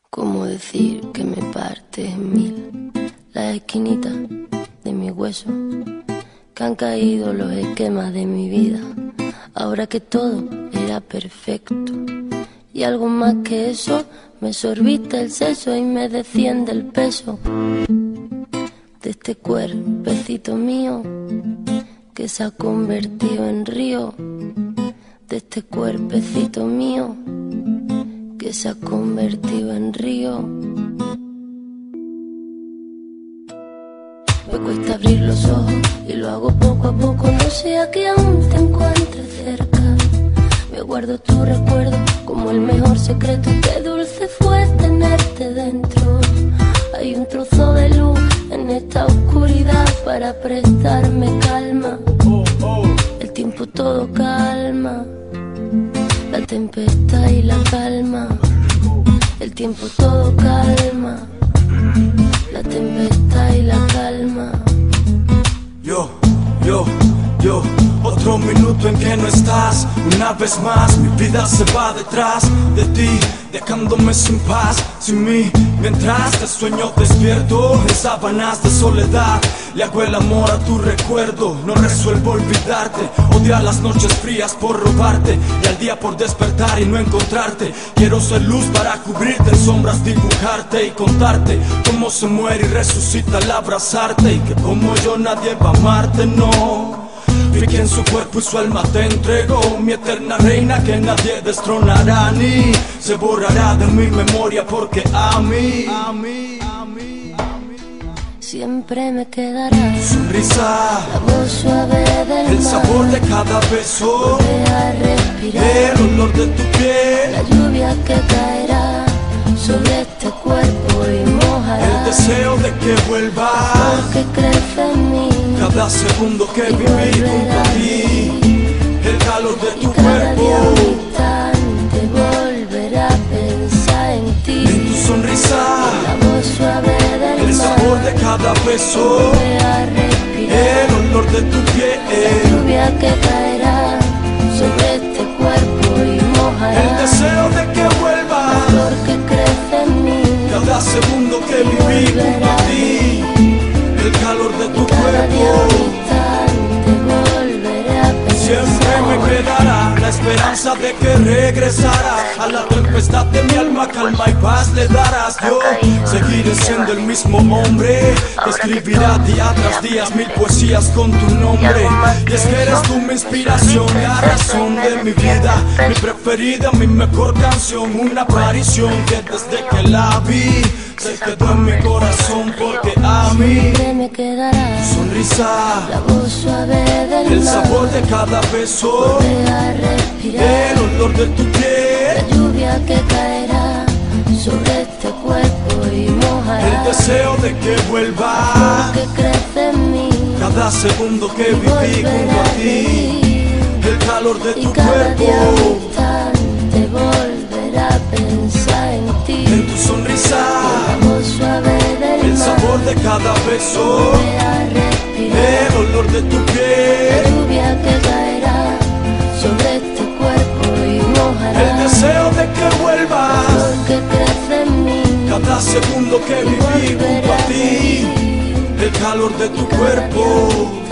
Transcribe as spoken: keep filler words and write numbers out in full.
¿Cómo decir que me parte en mil las esquinitas de mi hueso? Que han caído los esquemas de mi vida, ahora que todo era perfecto. Y algo más que eso, me sorbiste el seso y me desciende el peso de este cuerpecito mío que se ha convertido en río, de este cuerpecito mío que se ha convertido en río. Me cuesta abrir los ojos y lo hago poco a poco, no sea que aún te encuentre cerca. Me guardo tu recuerdo como el mejor secreto, qué dulce fue tenerte dentro. Hay un trozo de luz en esta oscuridad para prestarme calma. El tiempo todo calma, la tempestad y la calma. El tiempo todo calma, la tempestad y la calma. Yo, yo, yo, otro minuto en que no estás. Una vez más mi vida se va detrás de ti, dejándome sin paz, sin mí. Mientras te sueño despierto en sábanas de soledad, le hago el amor a tu recuerdo. No resuelvo olvidarte, odio las noches frías por robarte y al día por despertar y no encontrarte. Quiero ser luz para cubrirte, en sombras dibujarte y contarte cómo se muere y resucita al abrazarte, y que como yo nadie va a amarte, no. Vi que en su cuerpo y su alma te entregó, mi eterna reina que nadie destronará ni se borrará de mi memoria, porque a mí, a mí, a mí, a mí siempre me quedará tu sonrisa, la voz suave del el mar, sabor de cada beso, volver a respirar, el olor de tu piel, la lluvia que caerá sobre este cuerpo y mojará el deseo de que vuelvas, porque crece en mí cada segundo que viví junto a ti, el calor de y tu cada día cuerpo, un instante volver a pensar en ti, en tu sonrisa, la voz suave del el mar, sabor de cada beso, volver a respirar, el olor de tu la piel, lluvia que caerá sobre este cuerpo y mojará el deseo de que la vuelvas, flor que crece en mí, cada segundo que viví junto a ti, el calor de tu cada día un cuerpo. instante volveré a pensar. Siempre me quedará la esperanza de que regresará a la tempestad de mi alma, calma y paz le darás. Yo seguiré siendo el mismo hombre que escribirá día tras día mil poesías con tu nombre. Y es que eres tú mi inspiración, la razón de mi vida, mi preferida, mi mejor canción, una aparición que desde que la vi se quedó en mi corazón, porque a mí Siempre me quedará tu sonrisa, la voz suave del el mar, sabor de cada beso, volver a respirar, el olor de tu la piel, lluvia que caerá sobre este cuerpo y mojará el deseo de que vuelva, que crece en mí cada segundo que y viví volver junto a a ti, reír, el calor de y tu cada día un cuerpo, instante volver a pensar en ti, en tu sonrisa, la voz suave del el mar, sabor de cada beso, volver a respirar, el olor de tu la piel, lluvia que caerá sobre este cuerpo y mojará el deseo de que vuelvas, flor que crece en mí, cada segundo que y viví volver junto a a ti, reír, el calor de tu cada día un cuerpo.